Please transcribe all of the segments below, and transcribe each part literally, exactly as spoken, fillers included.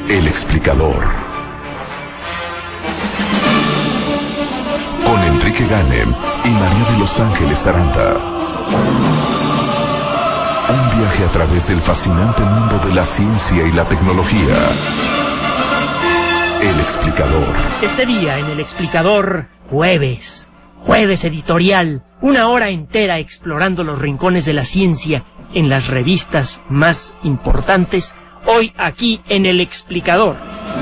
El explicador. Con Enrique Ganem y María de Los Ángeles Aranda. Un viaje a través del fascinante mundo de la ciencia y la tecnología. El explicador. Este día en El explicador, jueves, jueves editorial, una hora entera explorando los rincones de la ciencia en las revistas más importantes. Hoy aquí en El explicador.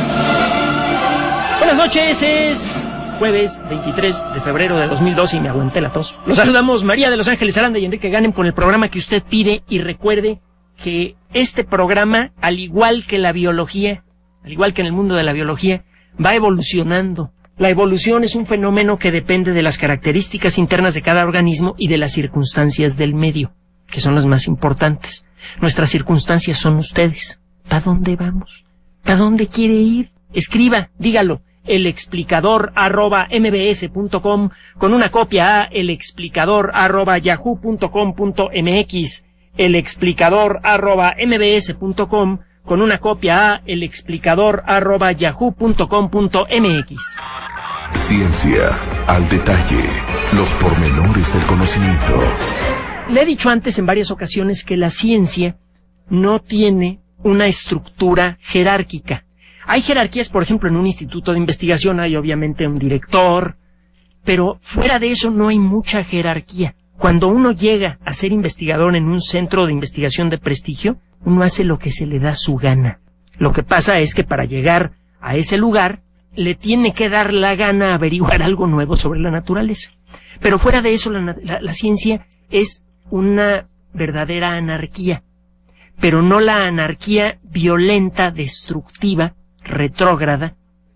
Buenas noches, es jueves veintitrés de febrero de dos mil doce y me aguanté la tos. Los saludamos María de Los Ángeles Aranda y Enrique Ganem con el programa que usted pide, y recuerde que este programa, al igual que la biología, al igual que en el mundo de la biología, va evolucionando. La evolución es un fenómeno que depende de las características internas de cada organismo y de las circunstancias del medio, que son las más importantes. Nuestras circunstancias son ustedes. ¿Para dónde vamos? ¿Para dónde quiere ir? Escriba, dígalo, el explicador arroba mbs punto com, con una copia a el explicador arroba yahoo punto com punto mx, el explicador arroba mbs punto com, con una copia a el explicador arroba yahoo punto com punto mx. Ciencia al detalle, los pormenores del conocimiento. Le he dicho antes en varias ocasiones que la ciencia no tiene una estructura jerárquica. Hay jerarquías, por ejemplo, en un instituto de investigación hay obviamente un director, pero fuera de eso no hay mucha jerarquía. Cuando uno llega a ser investigador en un centro de investigación de prestigio, uno hace lo que se le da su gana. Lo que pasa es que para llegar a ese lugar, le tiene que dar la gana averiguar algo nuevo sobre la naturaleza. Pero fuera de eso, la, la, la ciencia es una verdadera anarquía, pero no la anarquía violenta, destructiva, retrógrada,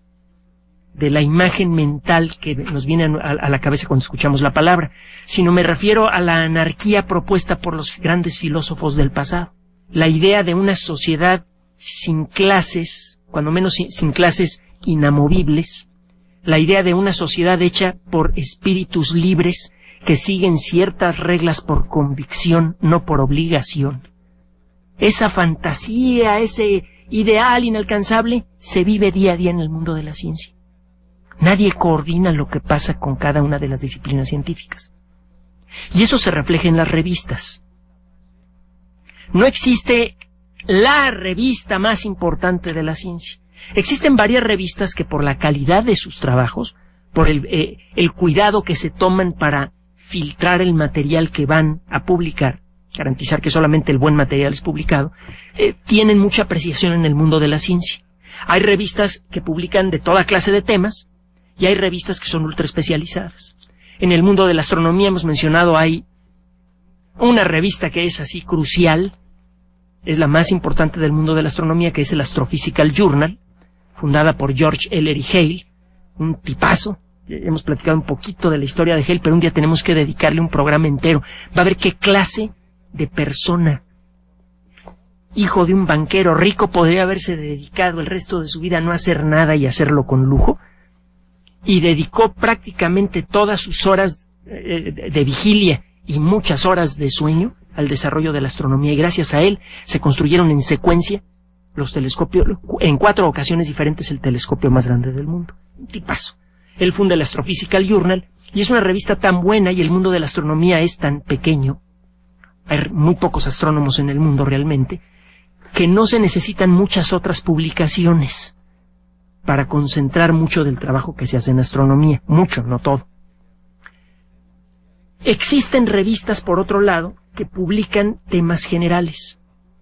de la imagen mental que nos viene a, a la cabeza cuando escuchamos la palabra, sino me refiero a la anarquía propuesta por los grandes filósofos del pasado. La idea de una sociedad sin clases, cuando menos sin, sin clases inamovibles, la idea de una sociedad hecha por espíritus libres que siguen ciertas reglas por convicción, no por obligación. Esa fantasía, ese ideal inalcanzable, se vive día a día en el mundo de la ciencia. Nadie coordina lo que pasa con cada una de las disciplinas científicas. Y eso se refleja en las revistas. No existe la revista más importante de la ciencia. Existen varias revistas que, por la calidad de sus trabajos, por el, eh, el cuidado que se toman para filtrar el material que van a publicar, garantizar que solamente el buen material es publicado, eh, tienen mucha apreciación en el mundo de la ciencia. Hay revistas que publican de toda clase de temas y hay revistas que son ultra especializadas. En el mundo de la astronomía hemos mencionado, hay una revista que es así crucial, es la más importante del mundo de la astronomía, que es el Astrophysical Journal, fundada por George Ellery Hale, un tipazo. Hemos platicado un poquito de la historia de Hale, pero un día tenemos que dedicarle un programa entero. Va a ver qué clase de persona, hijo de un banquero rico, podría haberse dedicado el resto de su vida a no hacer nada y hacerlo con lujo, y dedicó prácticamente todas sus horas eh, de vigilia y muchas horas de sueño al desarrollo de la astronomía, y gracias a él se construyeron en secuencia los telescopios, en cuatro ocasiones diferentes, el telescopio más grande del mundo. Un tipazo. Él funda el Astrophysical Journal, y es una revista tan buena, y el mundo de la astronomía es tan pequeño, hay muy pocos astrónomos en el mundo realmente, que no se necesitan muchas otras publicaciones para concentrar mucho del trabajo que se hace en astronomía. Mucho, no todo. Existen revistas, por otro lado, que publican temas generales.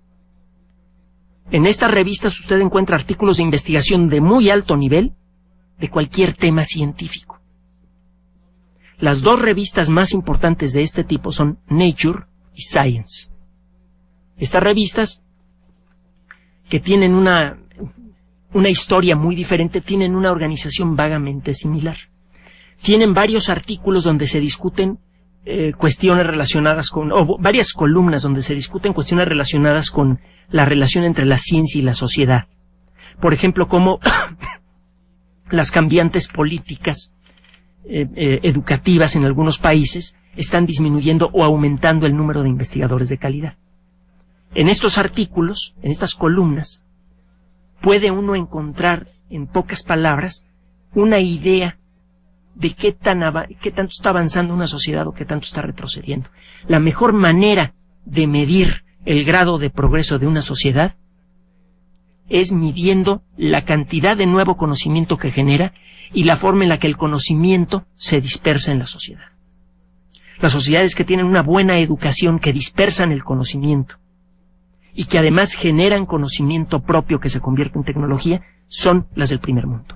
En estas revistas usted encuentra artículos de investigación de muy alto nivel de cualquier tema científico. Las dos revistas más importantes de este tipo son Nature y Science. Estas revistas, que tienen una, una historia muy diferente, tienen una organización vagamente similar. Tienen varios artículos donde se discuten eh, cuestiones relacionadas con, o varias columnas donde se discuten cuestiones relacionadas con la relación entre la ciencia y la sociedad. Por ejemplo, cómo las cambiantes políticas eh, eh, educativas en algunos países están disminuyendo o aumentando el número de investigadores de calidad. En estos artículos, en estas columnas, puede uno encontrar en pocas palabras una idea de qué, tan qué tanto está avanzando una sociedad o qué tanto está retrocediendo. La mejor manera de medir el grado de progreso de una sociedad es midiendo la cantidad de nuevo conocimiento que genera y la forma en la que el conocimiento se dispersa en la sociedad. Las sociedades que tienen una buena educación, que dispersan el conocimiento y que además generan conocimiento propio que se convierte en tecnología, son las del primer mundo.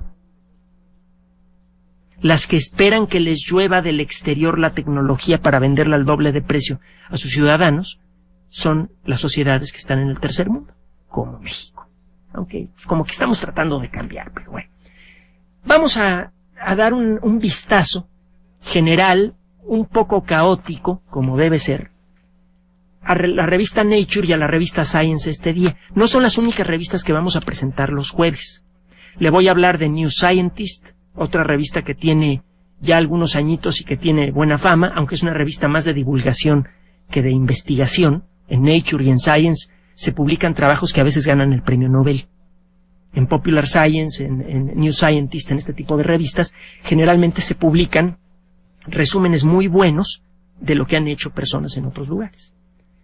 Las que esperan que les llueva del exterior la tecnología para venderla al doble de precio a sus ciudadanos son las sociedades que están en el tercer mundo, como México. Aunque como que estamos tratando de cambiar, pero bueno. Vamos a, a dar un, un vistazo general, un poco caótico, como debe ser, a re, la revista Nature y a la revista Science este día. No son las únicas revistas que vamos a presentar los jueves. Le voy a hablar de New Scientist, otra revista que tiene ya algunos añitos y que tiene buena fama, aunque es una revista más de divulgación que de investigación. En Nature y en Science se publican trabajos que a veces ganan el premio Nobel. En Popular Science, en, en New Scientist, en este tipo de revistas, generalmente se publican resúmenes muy buenos de lo que han hecho personas en otros lugares.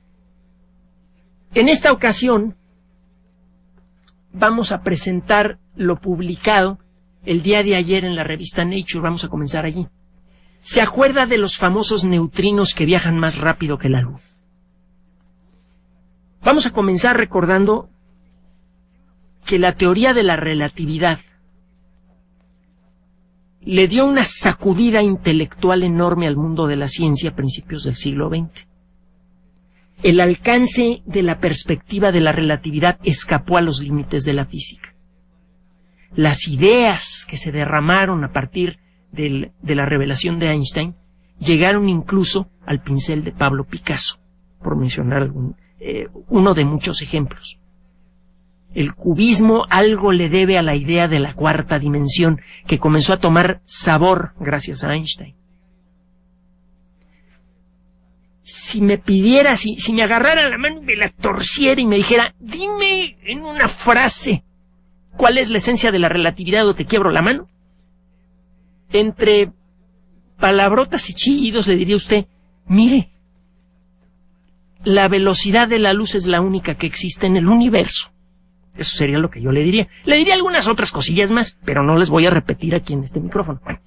En esta ocasión vamos a presentar lo publicado el día de ayer en la revista Nature. Vamos a comenzar allí. ¿Se acuerda de los famosos neutrinos que viajan más rápido que la luz? Vamos a comenzar recordando que la teoría de la relatividad le dio una sacudida intelectual enorme al mundo de la ciencia a principios del siglo veinte. El alcance de la perspectiva de la relatividad escapó a los límites de la física. Las ideas que se derramaron a partir del, de la revelación de Einstein llegaron incluso al pincel de Pablo Picasso, por mencionar algún, eh, uno de muchos ejemplos. El cubismo algo le debe a la idea de la cuarta dimensión, que comenzó a tomar sabor gracias a Einstein. Si me pidiera, si, si me agarrara la mano y me la torciera y me dijera, dime en una frase cuál es la esencia de la relatividad o te quiebro la mano, entre palabrotas y chillidos le diría a usted, mire, la velocidad de la luz es la única que existe en el universo. Eso sería lo que yo le diría. Le diría algunas otras cosillas más, pero no les voy a repetir aquí en este micrófono. Bueno.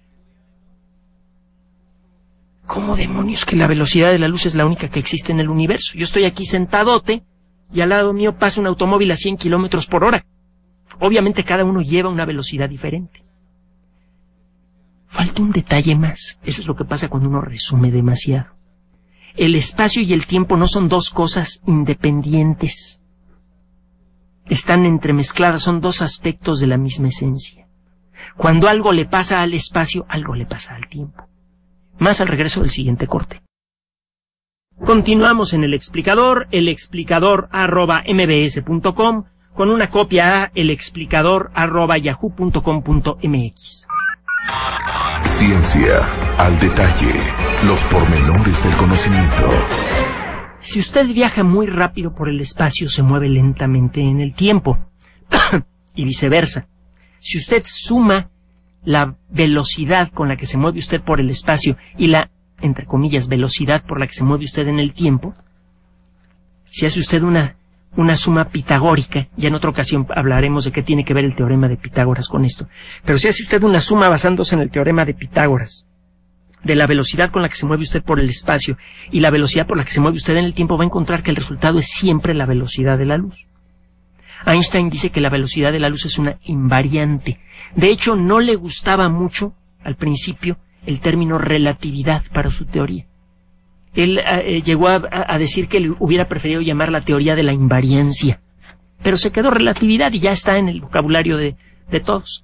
¿Cómo demonios que la velocidad de la luz es la única que existe en el universo? Yo estoy aquí sentadote y al lado mío pasa un automóvil a cien kilómetros por hora. Obviamente cada uno lleva una velocidad diferente. Falta un detalle más. Eso es lo que pasa cuando uno resume demasiado. El espacio y el tiempo no son dos cosas independientes. Están entremezcladas, son dos aspectos de la misma esencia. Cuando algo le pasa al espacio, algo le pasa al tiempo. Más al regreso del siguiente corte. Continuamos en El Explicador, elexplicador arroba mbs punto com, con una copia a elexplicador arroba yahoo punto com punto mx. Ciencia al detalle, los pormenores del conocimiento. Si usted viaja muy rápido por el espacio, se mueve lentamente en el tiempo, y viceversa. Si usted suma la velocidad con la que se mueve usted por el espacio y la, entre comillas, velocidad por la que se mueve usted en el tiempo, si hace usted una, una suma pitagórica, ya en otra ocasión hablaremos de qué tiene que ver el teorema de Pitágoras con esto, pero si hace usted una suma basándose en el teorema de Pitágoras, de la velocidad con la que se mueve usted por el espacio y la velocidad por la que se mueve usted en el tiempo, va a encontrar que el resultado es siempre la velocidad de la luz. Einstein dice que la velocidad de la luz es una invariante. De hecho, no le gustaba mucho, al principio, el término relatividad para su teoría. Él eh, llegó a, a decir que le hubiera preferido llamar la teoría de la invariancia. Pero se quedó relatividad y ya está en el vocabulario de, de todos.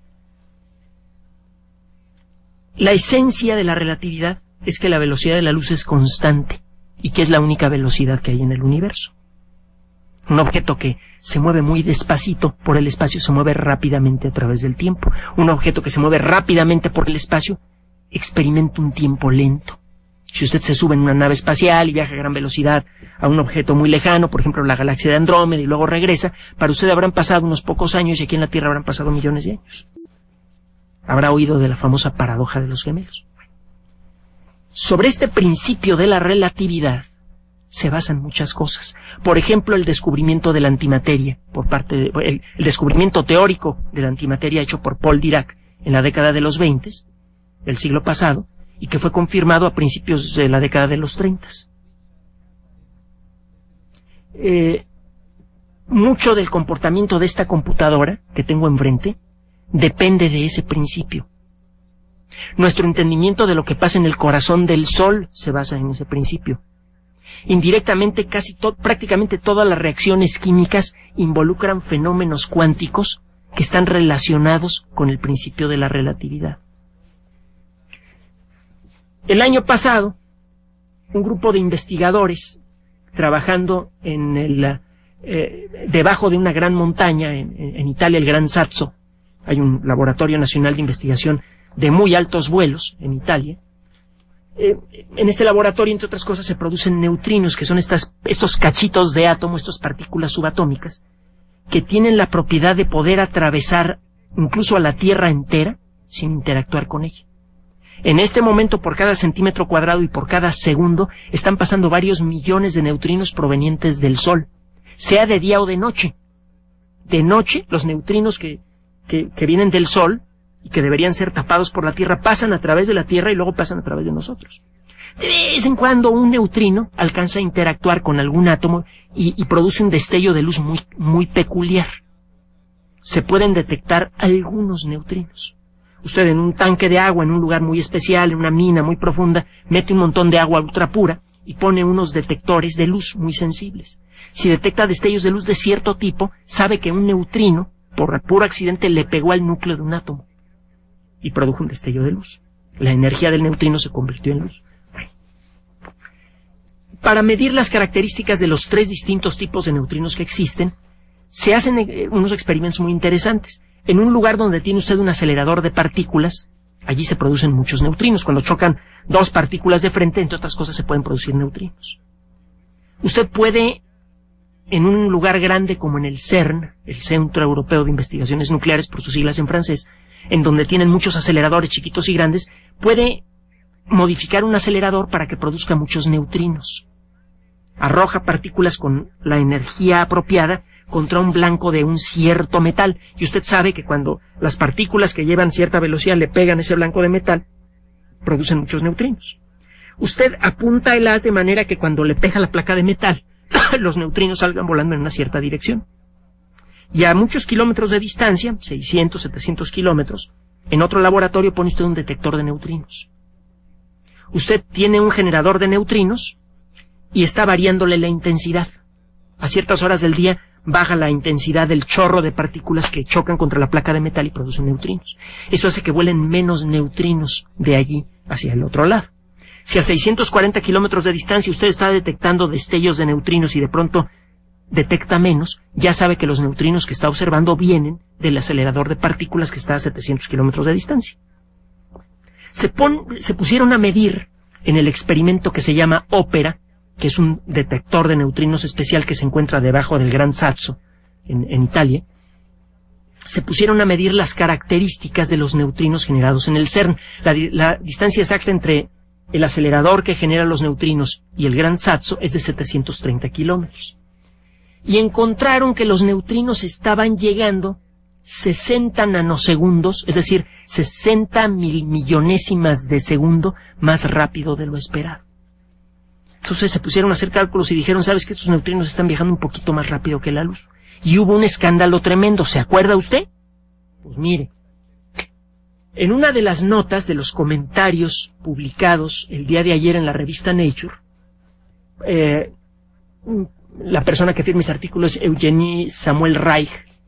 La esencia de la relatividad es que la velocidad de la luz es constante y que es la única velocidad que hay en el universo. Un objeto que se mueve muy despacito por el espacio se mueve rápidamente a través del tiempo. Un objeto que se mueve rápidamente por el espacio experimenta un tiempo lento. Si usted se sube en una nave espacial y viaja a gran velocidad a un objeto muy lejano, por ejemplo la galaxia de Andrómeda, y luego regresa, para usted habrán pasado unos pocos años y aquí en la Tierra habrán pasado millones de años. Habrá oído de la famosa paradoja de los gemelos. Sobre este principio de la relatividad se basan muchas cosas. Por ejemplo, el descubrimiento de la antimateria, por parte de, el, el descubrimiento teórico de la antimateria hecho por Paul Dirac en la década de los veinte del siglo pasado, y que fue confirmado a principios de la década de los treinta. Eh, mucho del comportamiento de esta computadora que tengo enfrente depende de ese principio. Nuestro entendimiento de lo que pasa en el corazón del Sol se basa en ese principio. Indirectamente, casi to- prácticamente todas las reacciones químicas involucran fenómenos cuánticos que están relacionados con el principio de la relatividad. El año pasado, un grupo de investigadores trabajando en el, eh, debajo de una gran montaña en, en Italia, el Gran Sasso, hay un laboratorio nacional de investigación de muy altos vuelos en Italia. Eh, en este laboratorio, entre otras cosas, se producen neutrinos, que son estas, estos cachitos de átomo, estas partículas subatómicas, que tienen la propiedad de poder atravesar incluso a la Tierra entera sin interactuar con ella. En este momento, por cada centímetro cuadrado y por cada segundo, están pasando varios millones de neutrinos provenientes del Sol, sea de día o de noche. De noche, los neutrinos que, que, que vienen del Sol y que deberían ser tapados por la Tierra pasan a través de la Tierra y luego pasan a través de nosotros. De vez en cuando un neutrino alcanza a interactuar con algún átomo y, y produce un destello de luz muy, muy peculiar. Se pueden detectar algunos neutrinos. Usted en un tanque de agua, en un lugar muy especial, en una mina muy profunda, mete un montón de agua ultra pura y pone unos detectores de luz muy sensibles. Si detecta destellos de luz de cierto tipo, sabe que un neutrino, por puro accidente, le pegó al núcleo de un átomo y produjo un destello de luz. La energía del neutrino se convirtió en luz. Para medir las características de los tres distintos tipos de neutrinos que existen, se hacen eh, unos experimentos muy interesantes. En un lugar donde tiene usted un acelerador de partículas, allí se producen muchos neutrinos. Cuando chocan dos partículas de frente, entre otras cosas, se pueden producir neutrinos. Usted puede, en un lugar grande como en el CERN, el Centro Europeo de Investigaciones Nucleares, por sus siglas en francés, en donde tienen muchos aceleradores chiquitos y grandes, puede modificar un acelerador para que produzca muchos neutrinos. Arroja partículas con la energía apropiada contra un blanco de un cierto metal. Y usted sabe que cuando las partículas que llevan cierta velocidad le pegan ese blanco de metal, producen muchos neutrinos. Usted apunta el haz de manera que cuando le pega la placa de metal, los neutrinos salgan volando en una cierta dirección. Y a muchos kilómetros de distancia, seiscientos, setecientos kilómetros, en otro laboratorio pone usted un detector de neutrinos. Usted tiene un generador de neutrinos y está variándole la intensidad. A ciertas horas del día baja la intensidad del chorro de partículas que chocan contra la placa de metal y producen neutrinos. Eso hace que vuelen menos neutrinos de allí hacia el otro lado. Si a seiscientos cuarenta kilómetros de distancia usted está detectando destellos de neutrinos y de pronto detecta menos, ya sabe que los neutrinos que está observando vienen del acelerador de partículas que está a setecientos kilómetros de distancia. Se, pon, se pusieron a medir en el experimento que se llama Opera, que es un detector de neutrinos especial que se encuentra debajo del Gran Sasso, en, en Italia. Se pusieron a medir las características de los neutrinos generados en el CERN. La, la distancia exacta entre el acelerador que genera los neutrinos y el Gran Sasso es de setecientos treinta kilómetros. Y encontraron que los neutrinos estaban llegando sesenta nanosegundos, es decir, sesenta mil millonésimas de segundo más rápido de lo esperado. Entonces se pusieron a hacer cálculos y dijeron, ¿sabes que estos neutrinos están viajando un poquito más rápido que la luz? Y hubo un escándalo tremendo, ¿se acuerda usted? Pues mire, en una de las notas de los comentarios publicados el día de ayer en la revista Nature, eh, la persona que firma este artículo es Eugenie Samuel Reich,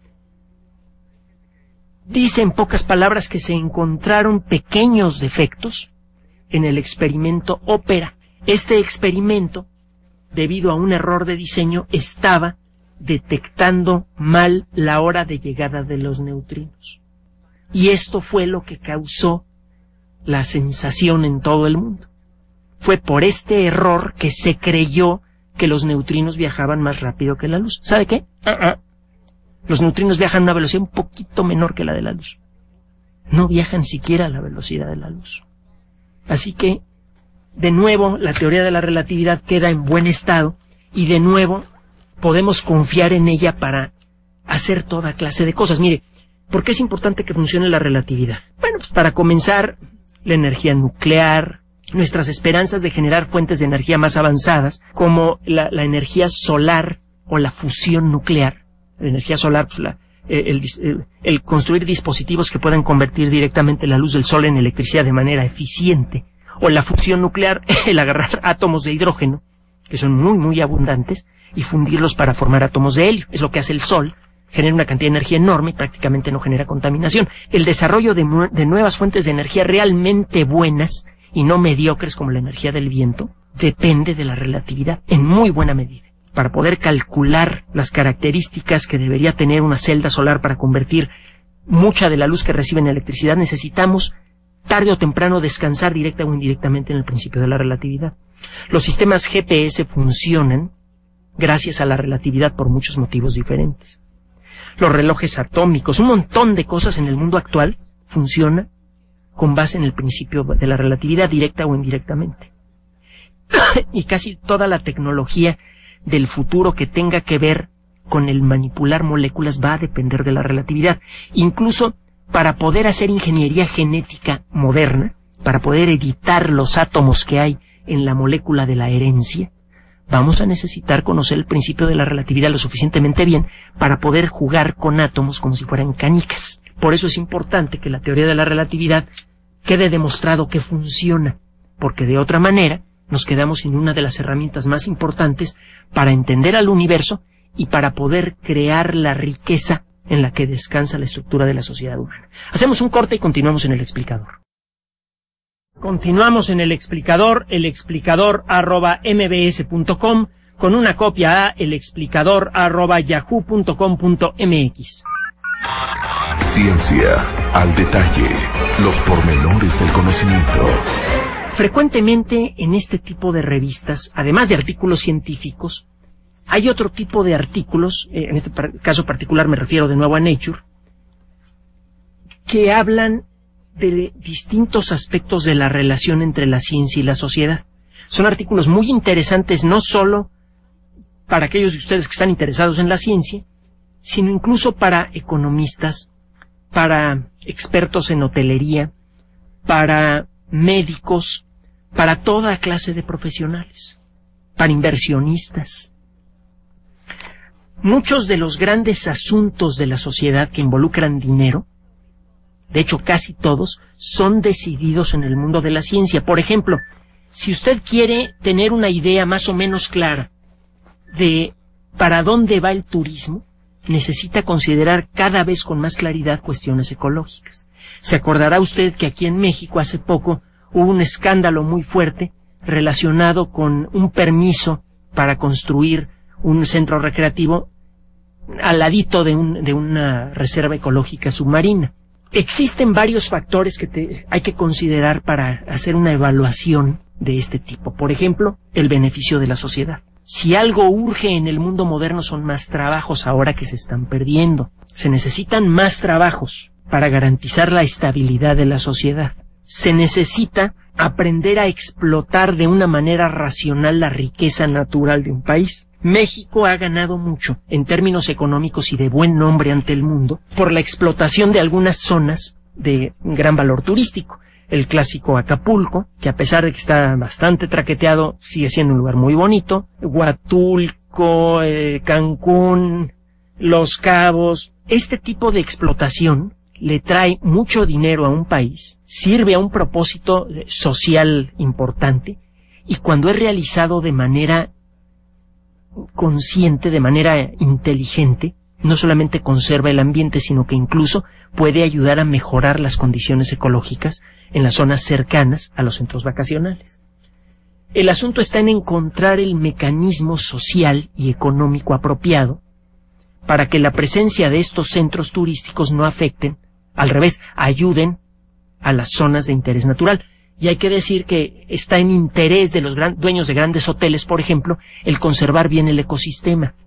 dice en pocas palabras que se encontraron pequeños defectos en el experimento Opera. Este experimento, debido a un error de diseño, estaba detectando mal la hora de llegada de los neutrinos. Y esto fue lo que causó la sensación en todo el mundo. fue por este error que se creyó que los neutrinos viajaban más rápido que la luz. ¿Sabe qué? Uh-uh. Los neutrinos viajan a una velocidad un poquito menor que la de la luz. No viajan siquiera a la velocidad de la luz. Así que, de nuevo, la teoría de la relatividad queda en buen estado y de nuevo podemos confiar en ella para hacer toda clase de cosas. Mire, ¿por qué es importante que funcione la relatividad? Bueno, pues para comenzar, la energía nuclear, nuestras esperanzas de generar fuentes de energía más avanzadas, como la, la energía solar o la fusión nuclear. La energía solar, pues la, el, el, el construir dispositivos que puedan convertir directamente la luz del sol en electricidad de manera eficiente, o la fusión nuclear, el agarrar átomos de hidrógeno, que son muy, muy abundantes, y fundirlos para formar átomos de helio. Es lo que hace el sol, genera una cantidad de energía enorme y prácticamente no genera contaminación. El desarrollo de, de nuevas fuentes de energía realmente buenas y no mediocres como la energía del viento, depende de la relatividad, en muy buena medida. Para poder calcular las características que debería tener una celda solar para convertir mucha de la luz que recibe en electricidad, necesitamos tarde o temprano descansar directa o indirectamente en el principio de la relatividad. Los sistemas G P S funcionan gracias a la relatividad por muchos motivos diferentes. Los relojes atómicos, un montón de cosas en el mundo actual funcionan con base en el principio de la relatividad directa o indirectamente. Y casi toda la tecnología del futuro que tenga que ver con el manipular moléculas va a depender de la relatividad. Incluso para poder hacer ingeniería genética moderna, para poder editar los átomos que hay en la molécula de la herencia, vamos a necesitar conocer el principio de la relatividad lo suficientemente bien para poder jugar con átomos como si fueran canicas. Por eso es importante que la teoría de la relatividad quede demostrado que funciona, porque de otra manera nos quedamos sin una de las herramientas más importantes para entender al universo y para poder crear la riqueza en la que descansa la estructura de la sociedad humana. Hacemos un corte y continuamos en el explicador. Continuamos en el explicador, el explicador arroba mbs punto com, con una copia a el explicador arroba yahoo punto com punto mx. Ciencia al detalle, los pormenores del conocimiento. Frecuentemente en este tipo de revistas, además de artículos científicos, hay otro tipo de artículos, eh, en este par- caso particular me refiero de nuevo a Nature, que hablan de distintos aspectos de la relación entre la ciencia y la sociedad. Son artículos muy interesantes no solo para aquellos de ustedes que están interesados en la ciencia, sino incluso para economistas, para expertos en hotelería, para médicos, para toda clase de profesionales, para inversionistas. Muchos de los grandes asuntos de la sociedad que involucran dinero, de hecho casi todos, son decididos en el mundo de la ciencia. Por ejemplo, si usted quiere tener una idea más o menos clara de para dónde va el turismo, necesita considerar cada vez con más claridad cuestiones ecológicas. Se acordará usted que aquí en México hace poco hubo un escándalo muy fuerte relacionado con un permiso para construir un centro recreativo al ladito de, un, de una reserva ecológica submarina. Existen varios factores que te, hay que considerar para hacer una evaluación de este tipo. Por ejemplo, el beneficio de la sociedad. Si algo urge en el mundo moderno son más trabajos ahora que se están perdiendo. Se necesitan más trabajos para garantizar la estabilidad de la sociedad. Se necesita aprender a explotar de una manera racional la riqueza natural de un país. México ha ganado mucho en términos económicos y de buen nombre ante el mundo por la explotación de algunas zonas de gran valor turístico. El clásico Acapulco, que a pesar de que está bastante traqueteado, sigue siendo un lugar muy bonito. Huatulco, eh, Cancún, Los Cabos. Este tipo de explotación le trae mucho dinero a un país, sirve a un propósito social importante, y cuando es realizado de manera consciente, de manera inteligente, no solamente conserva el ambiente, sino que incluso puede ayudar a mejorar las condiciones ecológicas en las zonas cercanas a los centros vacacionales. El asunto está en encontrar el mecanismo social y económico apropiado para que la presencia de estos centros turísticos no afecten, al revés, ayuden a las zonas de interés natural. Y hay que decir que está en interés de los gran, dueños de grandes hoteles, por ejemplo, el conservar bien el ecosistema.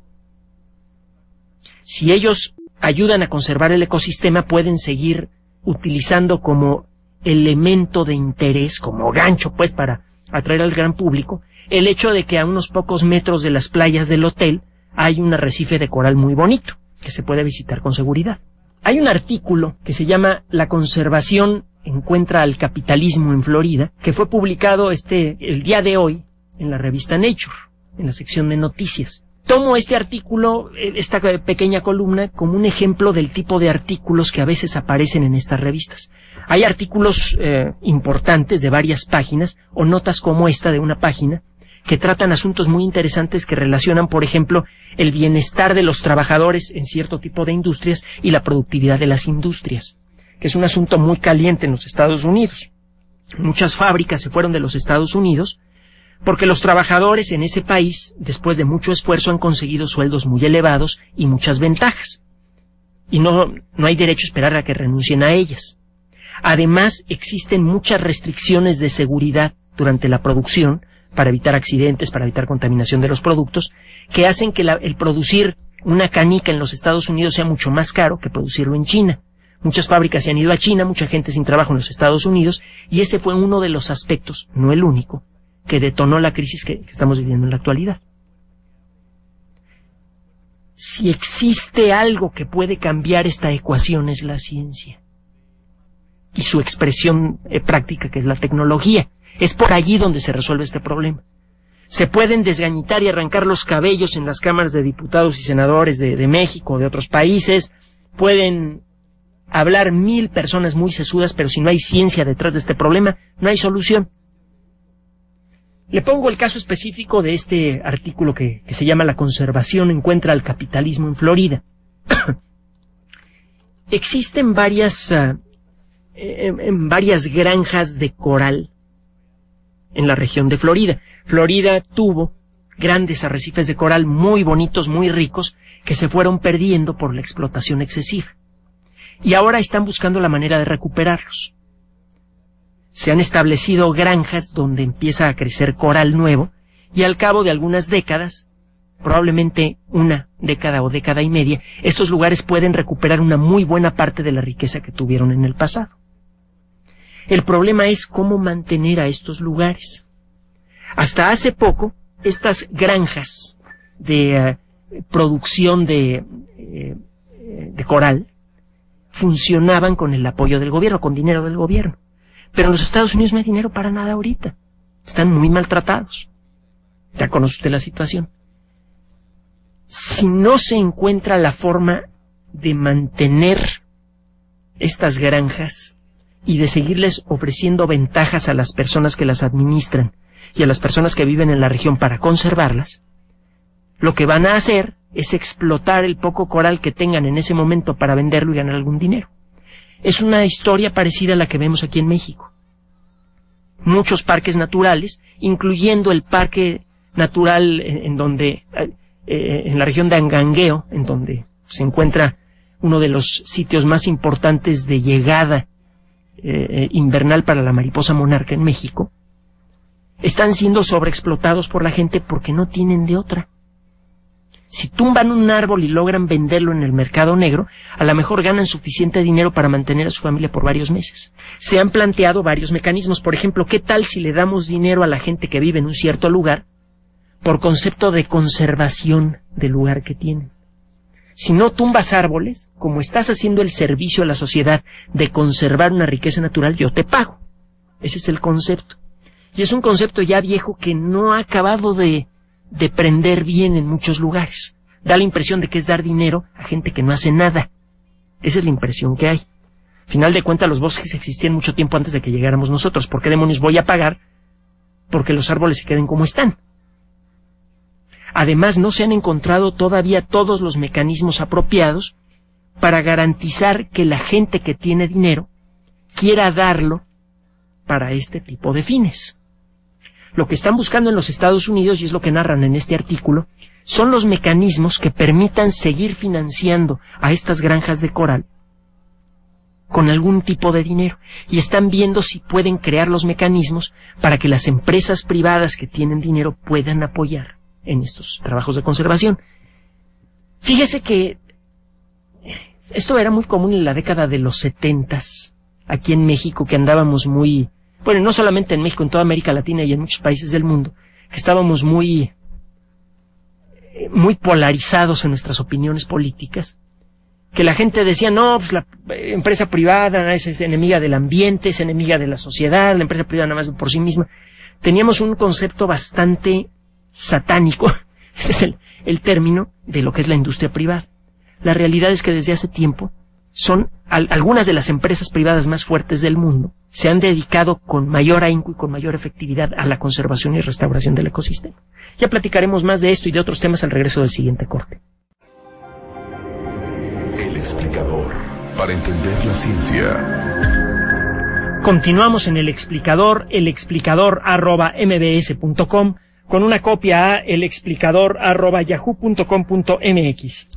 Si ellos ayudan a conservar el ecosistema, pueden seguir utilizando como elemento de interés, como gancho, pues, para atraer al gran público, el hecho de que a unos pocos metros de las playas del hotel hay un arrecife de coral muy bonito, que se puede visitar con seguridad. Hay un artículo que se llama La conservación encuentra al capitalismo en Florida, que fue publicado este el día de hoy en la revista Nature, en la sección de noticias. Tomo este artículo, esta pequeña columna, como un ejemplo del tipo de artículos que a veces aparecen en estas revistas. Hay artículos eh, importantes de varias páginas, o notas como esta de una página, que tratan asuntos muy interesantes que relacionan, por ejemplo, el bienestar de los trabajadores en cierto tipo de industrias y la productividad de las industrias, que es un asunto muy caliente en los Estados Unidos. Muchas fábricas se fueron de los Estados Unidos porque los trabajadores en ese país, después de mucho esfuerzo, han conseguido sueldos muy elevados y muchas ventajas. Y no, no hay derecho a esperar a que renuncien a ellas. Además, existen muchas restricciones de seguridad durante la producción para evitar accidentes, para evitar contaminación de los productos, que hacen que la, el producir una canica en los Estados Unidos sea mucho más caro que producirlo en China. Muchas fábricas se han ido a China, mucha gente sin trabajo en los Estados Unidos, y ese fue uno de los aspectos, no el único, que detonó la crisis que, que estamos viviendo en la actualidad. Si existe algo que puede cambiar esta ecuación es la ciencia y su expresión eh, práctica, que es la tecnología. Es por allí donde se resuelve este problema. Se pueden desgañitar y arrancar los cabellos en las cámaras de diputados y senadores de, de México o de otros países, pueden hablar mil personas muy sesudas, pero si no hay ciencia detrás de este problema, no hay solución. Le pongo el caso específico de este artículo que, que se llama La conservación encuentra al capitalismo en Florida. Existen varias, uh, en, en varias granjas de coral en la región de Florida. Florida tuvo grandes arrecifes de coral muy bonitos, muy ricos, que se fueron perdiendo por la explotación excesiva. Y ahora están buscando la manera de recuperarlos. Se han establecido granjas donde empieza a crecer coral nuevo, y al cabo de algunas décadas, probablemente una década o década y media, estos lugares pueden recuperar una muy buena parte de la riqueza que tuvieron en el pasado. El problema es cómo mantener a estos lugares. Hasta hace poco, estas granjas de uh, producción de, eh, de coral funcionaban con el apoyo del gobierno, con dinero del gobierno. Pero en los Estados Unidos no hay dinero para nada ahorita. Están muy maltratados. Ya conoce usted la situación. Si no se encuentra la forma de mantener estas granjas y de seguirles ofreciendo ventajas a las personas que las administran y a las personas que viven en la región para conservarlas, lo que van a hacer es explotar el poco coral que tengan en ese momento para venderlo y ganar algún dinero. Es una historia parecida a la que vemos aquí en México. Muchos parques naturales, incluyendo el parque natural en, en donde, eh, en la región de Angangueo, en donde se encuentra uno de los sitios más importantes de llegada eh, invernal para la mariposa monarca en México, están siendo sobreexplotados por la gente porque no tienen de otra. Si tumban un árbol y logran venderlo en el mercado negro, a lo mejor ganan suficiente dinero para mantener a su familia por varios meses. Se han planteado varios mecanismos. Por ejemplo, ¿qué tal si le damos dinero a la gente que vive en un cierto lugar por concepto de conservación del lugar que tienen? Si no tumbas árboles, como estás haciendo el servicio a la sociedad de conservar una riqueza natural, yo te pago. Ese es el concepto. Y es un concepto ya viejo que no ha acabado de... de prender bien en muchos lugares. Da la impresión de que es dar dinero a gente que no hace nada. Esa es la impresión que hay. Al final de cuentas, los bosques existían mucho tiempo antes de que llegáramos nosotros. ¿Por qué demonios voy a pagar porque los árboles se queden como están? Además, no se han encontrado todavía todos los mecanismos apropiados para garantizar que la gente que tiene dinero quiera darlo para este tipo de fines. Lo que están buscando en los Estados Unidos, y es lo que narran en este artículo, son los mecanismos que permitan seguir financiando a estas granjas de coral con algún tipo de dinero y están viendo si pueden crear los mecanismos para que las empresas privadas que tienen dinero puedan apoyar en estos trabajos de conservación. Fíjese que esto era muy común en la década de los setentas, aquí en México, que andábamos muy, bueno, no solamente en México, en toda América Latina y en muchos países del mundo, que estábamos muy, muy polarizados en nuestras opiniones políticas, que la gente decía, no, pues la empresa privada es, es enemiga del ambiente, es enemiga de la sociedad, la empresa privada nada más por sí misma. Teníamos un concepto bastante satánico, ese es el, el término de lo que es la industria privada. La realidad es que desde hace tiempo son al, algunas de las empresas privadas más fuertes del mundo se han dedicado con mayor ahínco y con mayor efectividad a la conservación y restauración del ecosistema. Ya platicaremos más de esto y de otros temas al regreso del siguiente corte. El explicador, para entender la ciencia. Continuamos en el explicador, el explicador arroba mbs punto com, con una copia a el explicador arroba yahoo punto com punto mx.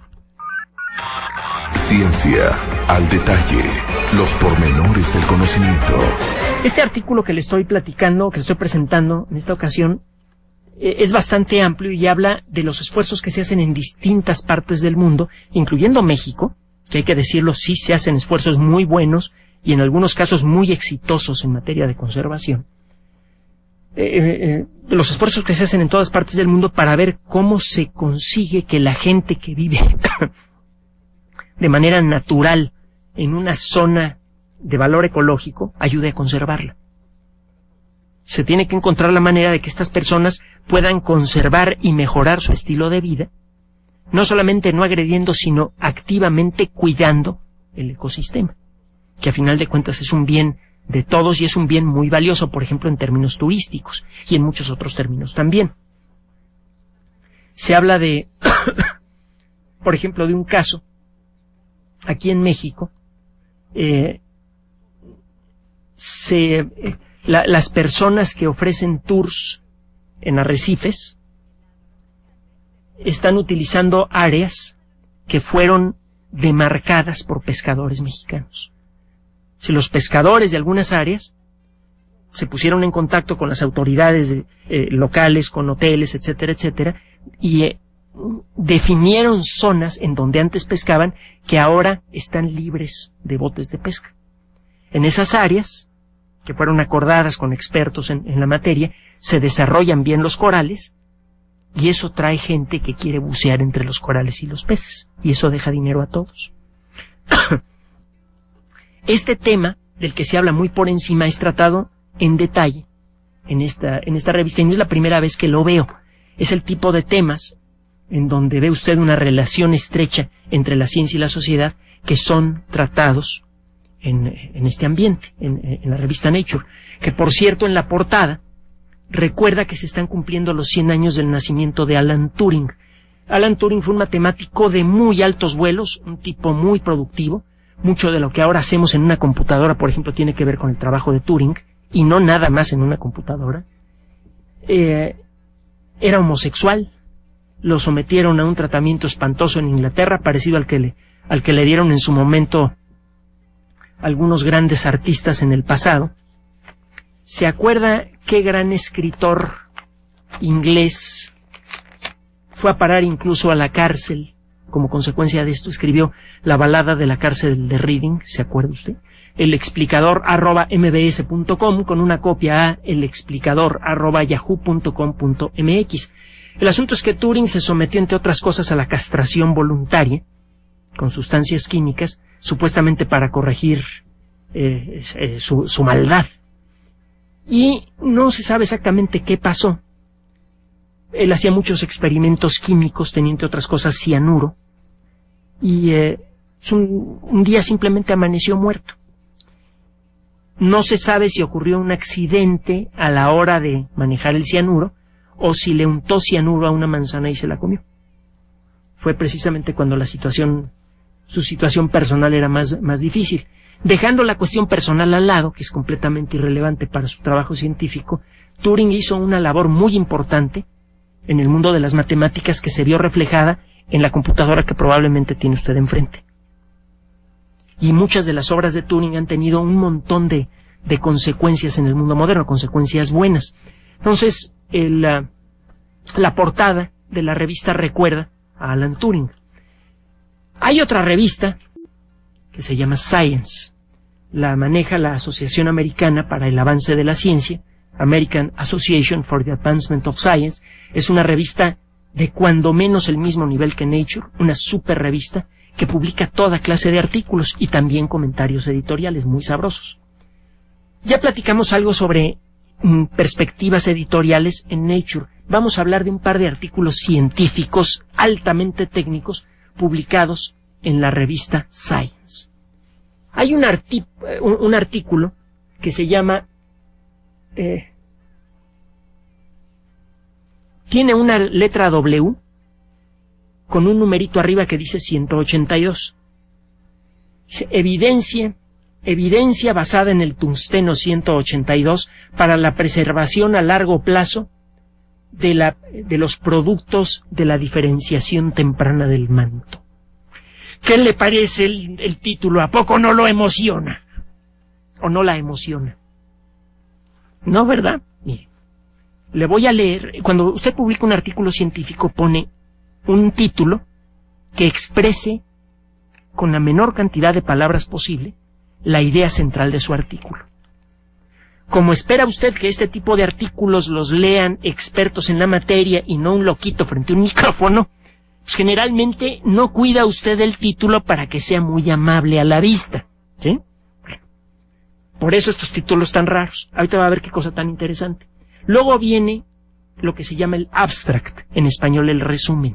Ciencia al detalle, los pormenores del conocimiento. Este artículo que le estoy platicando, que le estoy presentando en esta ocasión, eh, es bastante amplio y habla de los esfuerzos que se hacen en distintas partes del mundo, incluyendo México, que hay que decirlo, sí se hacen esfuerzos muy buenos y en algunos casos muy exitosos en materia de conservación. Eh, eh, los esfuerzos que se hacen en todas partes del mundo para ver cómo se consigue que la gente que vive de manera natural en una zona de valor ecológico ayude a conservarla. Se tiene que encontrar la manera de que estas personas puedan conservar y mejorar su estilo de vida, no solamente no agrediendo, sino activamente cuidando el ecosistema, que a final de cuentas es un bien de todos y es un bien muy valioso, por ejemplo, en términos turísticos y en muchos otros términos también. Se habla de, por ejemplo, de un caso aquí en México, eh, se, eh, la, las personas que ofrecen tours en arrecifes están utilizando áreas que fueron demarcadas por pescadores mexicanos. Si los pescadores de algunas áreas se pusieron en contacto con las autoridades de, eh, locales, con hoteles, etcétera, etcétera, y eh, definieron zonas en donde antes pescaban que ahora están libres de botes de pesca. En esas áreas, que fueron acordadas con expertos en, en la materia, se desarrollan bien los corales y eso trae gente que quiere bucear entre los corales y los peces y eso deja dinero a todos. Este tema, del que se habla muy por encima, es tratado en detalle en esta, en esta revista y no es la primera vez que lo veo. Es el tipo de temas en donde ve usted una relación estrecha entre la ciencia y la sociedad que son tratados en, en este ambiente, en, en la revista Nature, que por cierto en la portada recuerda que se están cumpliendo los cien años del nacimiento de Alan Turing. Alan Turing fue un matemático de muy altos vuelos, un tipo muy productivo. Mucho de lo que ahora hacemos en una computadora, por ejemplo, tiene que ver con el trabajo de Turing, y no nada más en una computadora. Eh, era homosexual, lo sometieron a un tratamiento espantoso en Inglaterra, parecido al que le, al que le dieron en su momento algunos grandes artistas en el pasado. ¿Se acuerda qué gran escritor inglés fue a parar incluso a la cárcel? Como consecuencia de esto escribió la balada de la cárcel de Reading, ¿se acuerda usted? El explicador arroba mbs punto com con una copia a el explicador arroba yahoo punto com punto mx. El asunto es que Turing se sometió, entre otras cosas, a la castración voluntaria con sustancias químicas, supuestamente para corregir eh, eh, su, su maldad. Y no se sabe exactamente qué pasó. Él hacía muchos experimentos químicos, tenía entre otras cosas cianuro, y eh, un, un día simplemente amaneció muerto. No se sabe si ocurrió un accidente a la hora de manejar el cianuro, o si le untó cianuro a una manzana y se la comió. Fue precisamente cuando la situación, su situación personal era más, más difícil. Dejando la cuestión personal al lado, que es completamente irrelevante para su trabajo científico, Turing hizo una labor muy importante en el mundo de las matemáticas que se vio reflejada en la computadora que probablemente tiene usted enfrente. y muchas de las obras de Turing han tenido un montón de, de consecuencias en el mundo moderno, consecuencias buenas. Entonces, el, uh, la portada de la revista recuerda a Alan Turing. Hay otra revista que se llama Science. La maneja la Asociación Americana para el Avance de la Ciencia, American Association for the Advancement of Science. Es una revista de cuando menos el mismo nivel que Nature, una super revista que publica toda clase de artículos y también comentarios editoriales muy sabrosos. Ya platicamos algo sobre mm, perspectivas editoriales en Nature. Vamos a hablar de un par de artículos científicos altamente técnicos publicados en la revista Science. Hay un, arti- un, un artículo que se llama... Eh, tiene una letra W con un numerito arriba que dice ciento ochenta y dos. Dice, evidencia, evidencia basada en el tungsteno ciento ochenta y dos para la preservación a largo plazo de, la, de los productos de la diferenciación temprana del manto. ¿Qué le parece el, el título? ¿A poco no lo emociona? ¿O no la emociona? No, ¿verdad? Mire, le voy a leer. Cuando usted publica un artículo científico, pone un título que exprese con la menor cantidad de palabras posible la idea central de su artículo. Como espera usted que este tipo de artículos los lean expertos en la materia y no un loquito frente a un micrófono, pues generalmente no cuida usted el título para que sea muy amable a la vista, ¿sí? Por eso estos títulos tan raros. Ahorita va a ver qué cosa tan interesante. Luego viene lo que se llama el abstract, en español el resumen.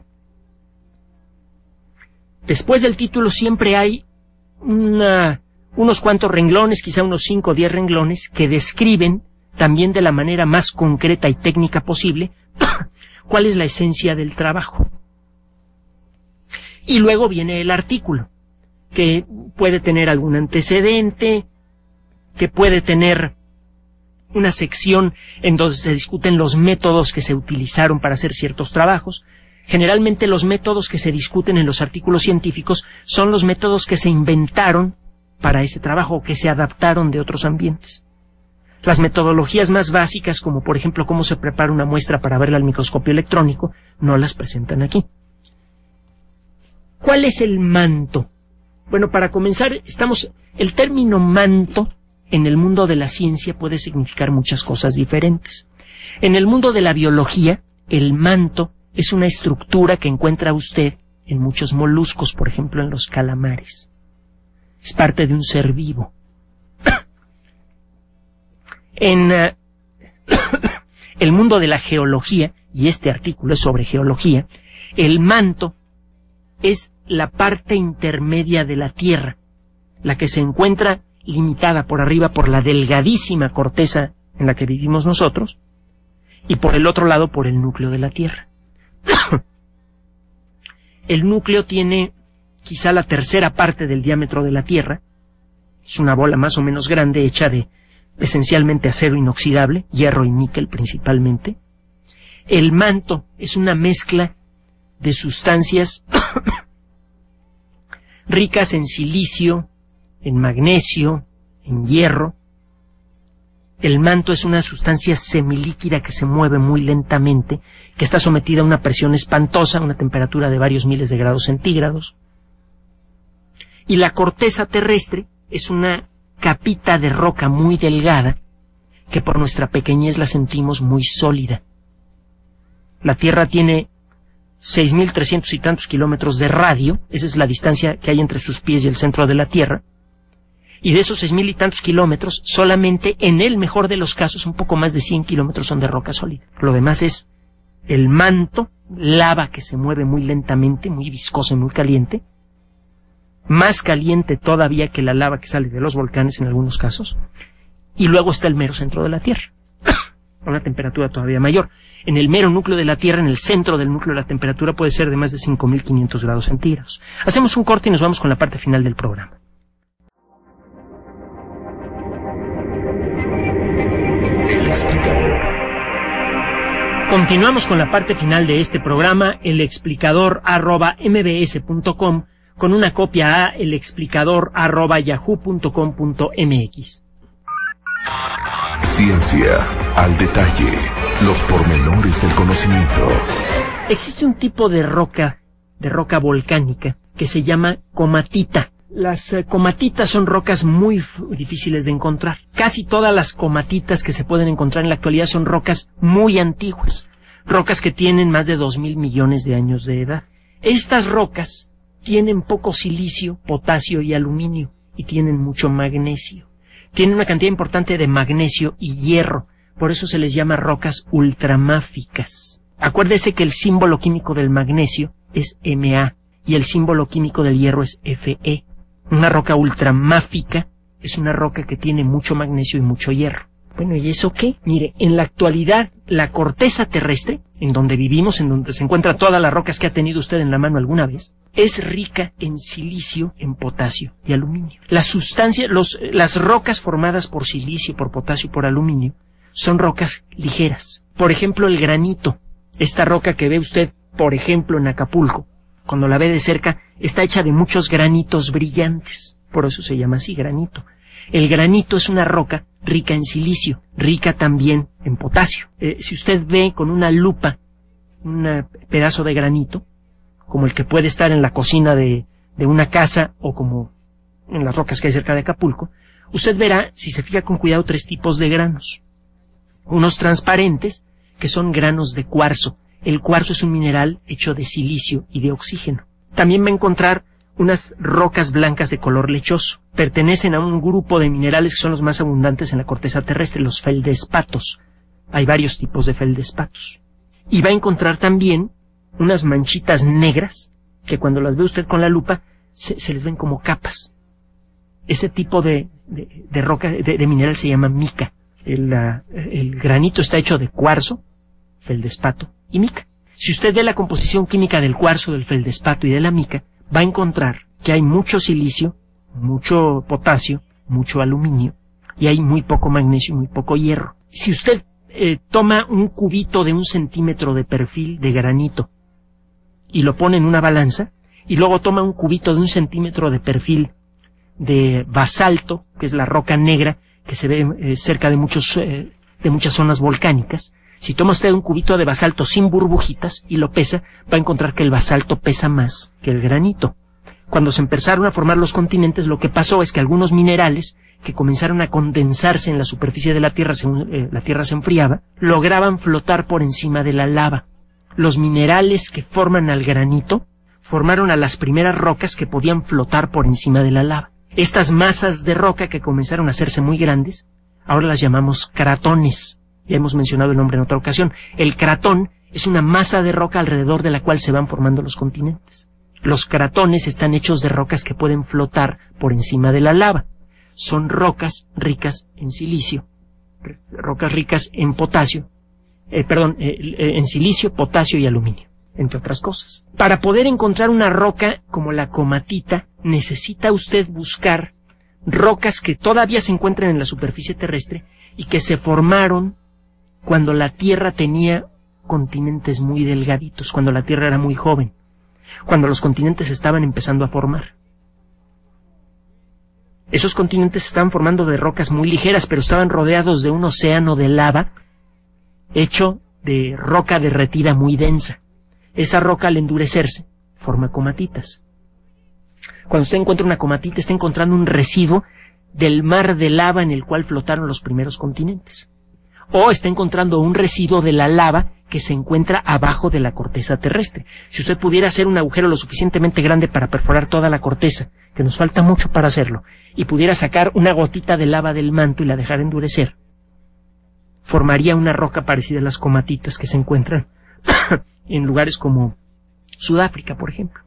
Después del título siempre hay una, unos cuantos renglones, quizá unos cinco o diez renglones, que describen también de la manera más concreta y técnica posible cuál es la esencia del trabajo. Y luego viene el artículo, que puede tener algún antecedente, que puede tener una sección en donde se discuten los métodos que se utilizaron para hacer ciertos trabajos. Generalmente los métodos que se discuten en los artículos científicos son los métodos que se inventaron para ese trabajo o que se adaptaron de otros ambientes. Las metodologías más básicas, como por ejemplo cómo se prepara una muestra para verla al microscopio electrónico, no las presentan aquí. ¿Cuál es el manto? Bueno, para comenzar, estamos, el término manto en el mundo de la ciencia puede significar muchas cosas diferentes. En el mundo de la biología, el manto es una estructura que encuentra usted en muchos moluscos, por ejemplo en los calamares. Es parte de un ser vivo. En uh, el mundo de la geología, y este artículo es sobre geología, el manto es la parte intermedia de la Tierra, la que se encuentra limitada por arriba por la delgadísima corteza en la que vivimos nosotros, y por el otro lado por el núcleo de la Tierra. El núcleo tiene quizá la tercera parte del diámetro de la Tierra. Es una bola más o menos grande hecha de esencialmente acero inoxidable, hierro y níquel principalmente. El manto es una mezcla de sustancias ricas en silicio, en magnesio, en hierro. El manto es una sustancia semilíquida que se mueve muy lentamente, que está sometida a una presión espantosa, a una temperatura de varios miles de grados centígrados. Y la corteza terrestre es una capita de roca muy delgada, que por nuestra pequeñez la sentimos muy sólida. La Tierra tiene seis mil trescientos y tantos kilómetros de radio, esa es la distancia que hay entre sus pies y el centro de la Tierra, y de esos seis mil y tantos kilómetros, solamente en el mejor de los casos, un poco más de cien kilómetros son de roca sólida. Lo demás es el manto, lava que se mueve muy lentamente, muy viscosa y muy caliente, más caliente todavía que la lava que sale de los volcanes en algunos casos, y luego está el mero centro de la Tierra, a una temperatura todavía mayor. En el mero núcleo de la Tierra, en el centro del núcleo, la temperatura puede ser de más de cinco mil quinientos grados centígrados. Hacemos un corte y nos vamos con la parte final del programa. El explicador. Continuamos con la parte final de este programa, el explicador arroba mbs punto com, con una copia a elexplicador arroba yahoo punto com punto mx. Ciencia al detalle, los pormenores del conocimiento. Existe un tipo de roca, de roca volcánica, que se llama comatita. Las eh, comatitas son rocas muy difíciles de encontrar. Casi todas las comatitas que se pueden encontrar en la actualidad son rocas muy antiguas, rocas que tienen más de dos mil millones de años de edad. Estas rocas tienen poco silicio, potasio y aluminio, y tienen mucho magnesio. Tienen una cantidad importante de magnesio y hierro, por eso se les llama rocas ultramáficas. Acuérdese que el símbolo químico del magnesio es M A y el símbolo químico del hierro es F E. Una roca ultramáfica es una roca que tiene mucho magnesio y mucho hierro. Bueno, ¿y eso qué? Mire, en la actualidad, la corteza terrestre, en donde vivimos, en donde se encuentran todas las rocas que ha tenido usted en la mano alguna vez, es rica en silicio, en potasio y aluminio. Las sustancias, los, las rocas formadas por silicio, por potasio y por aluminio, son rocas ligeras. Por ejemplo, el granito. Esta roca que ve usted, por ejemplo, en Acapulco, cuando la ve de cerca, está hecha de muchos granitos brillantes. Por eso se llama así, granito. El granito es una roca rica en silicio, rica también en potasio. Eh, si usted ve con una lupa un pedazo de granito, como el que puede estar en la cocina de, de una casa o como en las rocas que hay cerca de Acapulco, usted verá, si se fija con cuidado, tres tipos de granos. Unos transparentes, que son granos de cuarzo. El cuarzo es un mineral hecho de silicio y de oxígeno. También va a encontrar unas rocas blancas de color lechoso. Pertenecen a un grupo de minerales que son los más abundantes en la corteza terrestre, los feldespatos. Hay varios tipos de feldespatos. Y va a encontrar también unas manchitas negras que cuando las ve usted con la lupa se, se les ven como capas. Ese tipo de, de, de roca, de, de mineral se llama mica. El, uh, el granito está hecho de cuarzo, feldespato y mica. Si usted ve la composición química del cuarzo, del feldespato y de la mica, va a encontrar que hay mucho silicio, mucho potasio, mucho aluminio, y hay muy poco magnesio y muy poco hierro. Si usted eh, toma un cubito de un centímetro de perfil de granito y lo pone en una balanza, y luego toma un cubito de un centímetro de perfil de basalto, que es la roca negra que se ve eh, cerca de muchos eh, de muchas zonas volcánicas, si toma usted un cubito de basalto sin burbujitas y lo pesa, va a encontrar que el basalto pesa más que el granito. Cuando se empezaron a formar los continentes, lo que pasó es que algunos minerales que comenzaron a condensarse en la superficie de la Tierra según eh, la Tierra se enfriaba, lograban flotar por encima de la lava. Los minerales que forman al granito formaron a las primeras rocas que podían flotar por encima de la lava. Estas masas de roca que comenzaron a hacerse muy grandes, ahora las llamamos cratones. Ya hemos mencionado el nombre en otra ocasión. El cratón es una masa de roca alrededor de la cual se van formando los continentes. Los cratones están hechos de rocas que pueden flotar por encima de la lava. Son rocas ricas en silicio, rocas ricas en potasio, eh, perdón, eh, eh, en silicio, potasio y aluminio, entre otras cosas. Para poder encontrar una roca como la comatita, necesita usted buscar rocas que todavía se encuentran en la superficie terrestre y que se formaron cuando la Tierra tenía continentes muy delgaditos, cuando la Tierra era muy joven, cuando los continentes estaban empezando a formar. Esos continentes se estaban formando de rocas muy ligeras, pero estaban rodeados de un océano de lava hecho de roca derretida muy densa. Esa roca, al endurecerse, forma comatitas. Cuando usted encuentra una comatita, está encontrando un residuo del mar de lava en el cual flotaron los primeros continentes. O está encontrando un residuo de la lava que se encuentra abajo de la corteza terrestre. Si usted pudiera hacer un agujero lo suficientemente grande para perforar toda la corteza, que nos falta mucho para hacerlo, y pudiera sacar una gotita de lava del manto y la dejar endurecer, formaría una roca parecida a las comatitas que se encuentran en lugares como Sudáfrica, por ejemplo.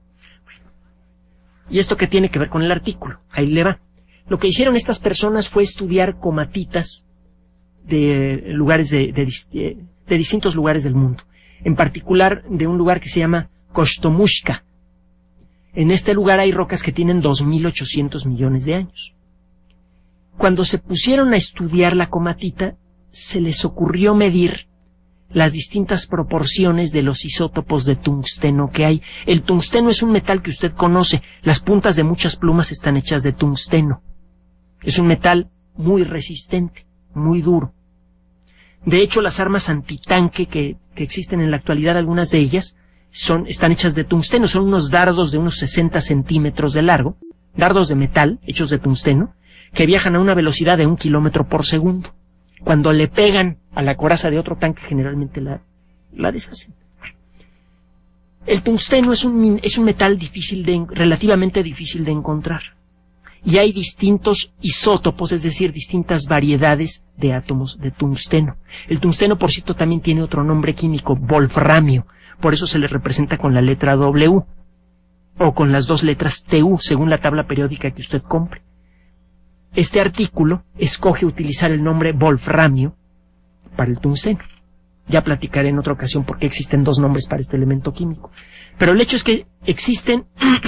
¿Y esto qué tiene que ver con el artículo? Ahí le va. Lo que hicieron estas personas fue estudiar comatitas de lugares de, de, de distintos lugares del mundo, en particular de un lugar que se llama Kostomushka. En este lugar hay rocas que tienen dos mil ochocientos millones de años. Cuando se pusieron a estudiar la comatita, se les ocurrió medir las distintas proporciones de los isótopos de tungsteno que hay. El tungsteno es un metal que usted conoce. Las puntas de muchas plumas están hechas de tungsteno. Es un metal muy resistente, muy duro. De hecho, las armas antitanque que, que existen en la actualidad, algunas de ellas, son, están hechas de tungsteno. Son unos dardos de unos sesenta centímetros de largo, dardos de metal hechos de tungsteno, que viajan a una velocidad de un kilómetro por segundo. Cuando le pegan a la coraza de otro tanque, generalmente la, la deshacen. El tungsteno es un, es un metal difícil de, relativamente difícil de encontrar. Y hay distintos isótopos, es decir, distintas variedades de átomos de tungsteno. El tungsteno, por cierto, también tiene otro nombre químico, wolframio. Por eso se le representa con la letra W, o con las dos letras T U, según la tabla periódica que usted compre. Este artículo escoge utilizar el nombre wolframio para el tungsteno. Ya platicaré en otra ocasión por qué existen dos nombres para este elemento químico. Pero el hecho es que existen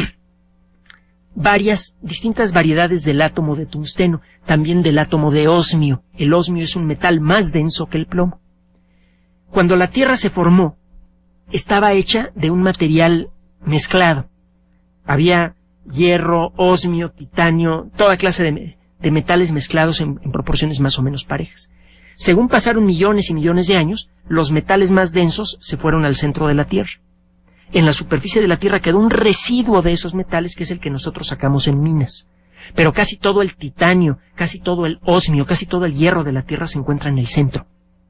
varias, distintas variedades del átomo de tungsteno, también del átomo de osmio. El osmio es un metal más denso que el plomo. Cuando la Tierra se formó, estaba hecha de un material mezclado. Había hierro, osmio, titanio, toda clase de, de metales mezclados en, en proporciones más o menos parejas. Según pasaron millones y millones de años, los metales más densos se fueron al centro de la Tierra. En la superficie de la Tierra quedó un residuo de esos metales que es el que nosotros sacamos en minas. Pero casi todo el titanio, casi todo el osmio, casi todo el hierro de la Tierra se encuentra en el centro.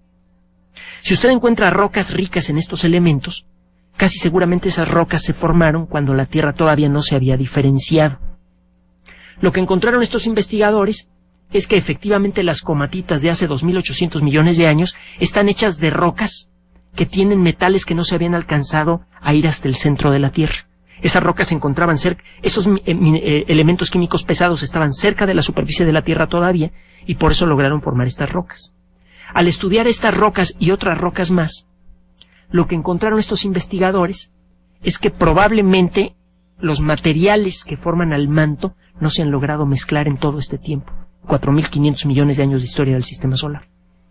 Si usted encuentra rocas ricas en estos elementos, casi seguramente esas rocas se formaron cuando la Tierra todavía no se había diferenciado. Lo que encontraron estos investigadores es que efectivamente las comatitas de hace dos mil ochocientos millones de años están hechas de rocas que tienen metales que no se habían alcanzado a ir hasta el centro de la Tierra. Esas rocas se encontraban cerca, esos eh, eh, elementos químicos pesados estaban cerca de la superficie de la Tierra todavía, y por eso lograron formar estas rocas. Al estudiar estas rocas y otras rocas más, lo que encontraron estos investigadores es que probablemente los materiales que forman al manto no se han logrado mezclar en todo este tiempo, cuatro mil quinientos millones de años de historia del Sistema Solar.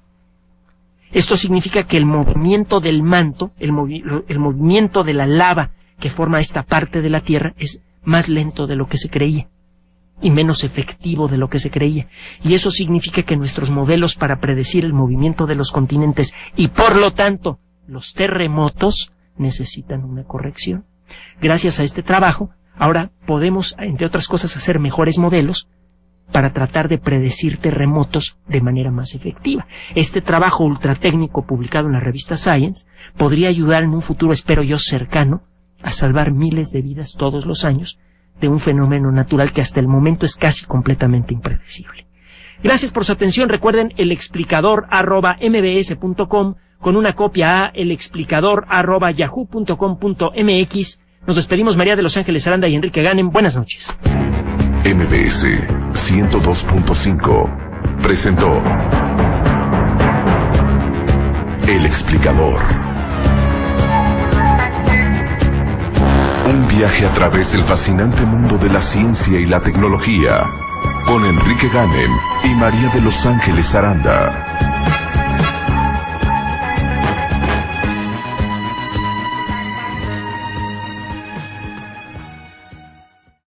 Esto significa que el movimiento del manto, el, movi el movimiento de la lava que forma esta parte de la Tierra es más lento de lo que se creía y menos efectivo de lo que se creía. Y eso significa que nuestros modelos para predecir el movimiento de los continentes y por lo tanto los terremotos necesitan una corrección. Gracias a este trabajo, ahora podemos, entre otras cosas, hacer mejores modelos para tratar de predecir terremotos de manera más efectiva. Este trabajo ultratécnico publicado en la revista Science podría ayudar en un futuro, espero yo, cercano, a salvar miles de vidas todos los años de un fenómeno natural que hasta el momento es casi completamente impredecible. Gracias por su atención. Recuerden el explicador arroba mbs punto com con una copia a el explicador arroba yahoo punto com punto mx. Nos despedimos, María de Los Ángeles Aranda y Enrique Ganem. Buenas noches. M B S ciento dos punto cinco presentó El Explicador. Un viaje a través del fascinante mundo de la ciencia y la tecnología con Enrique Ganem y María de Los Ángeles Aranda.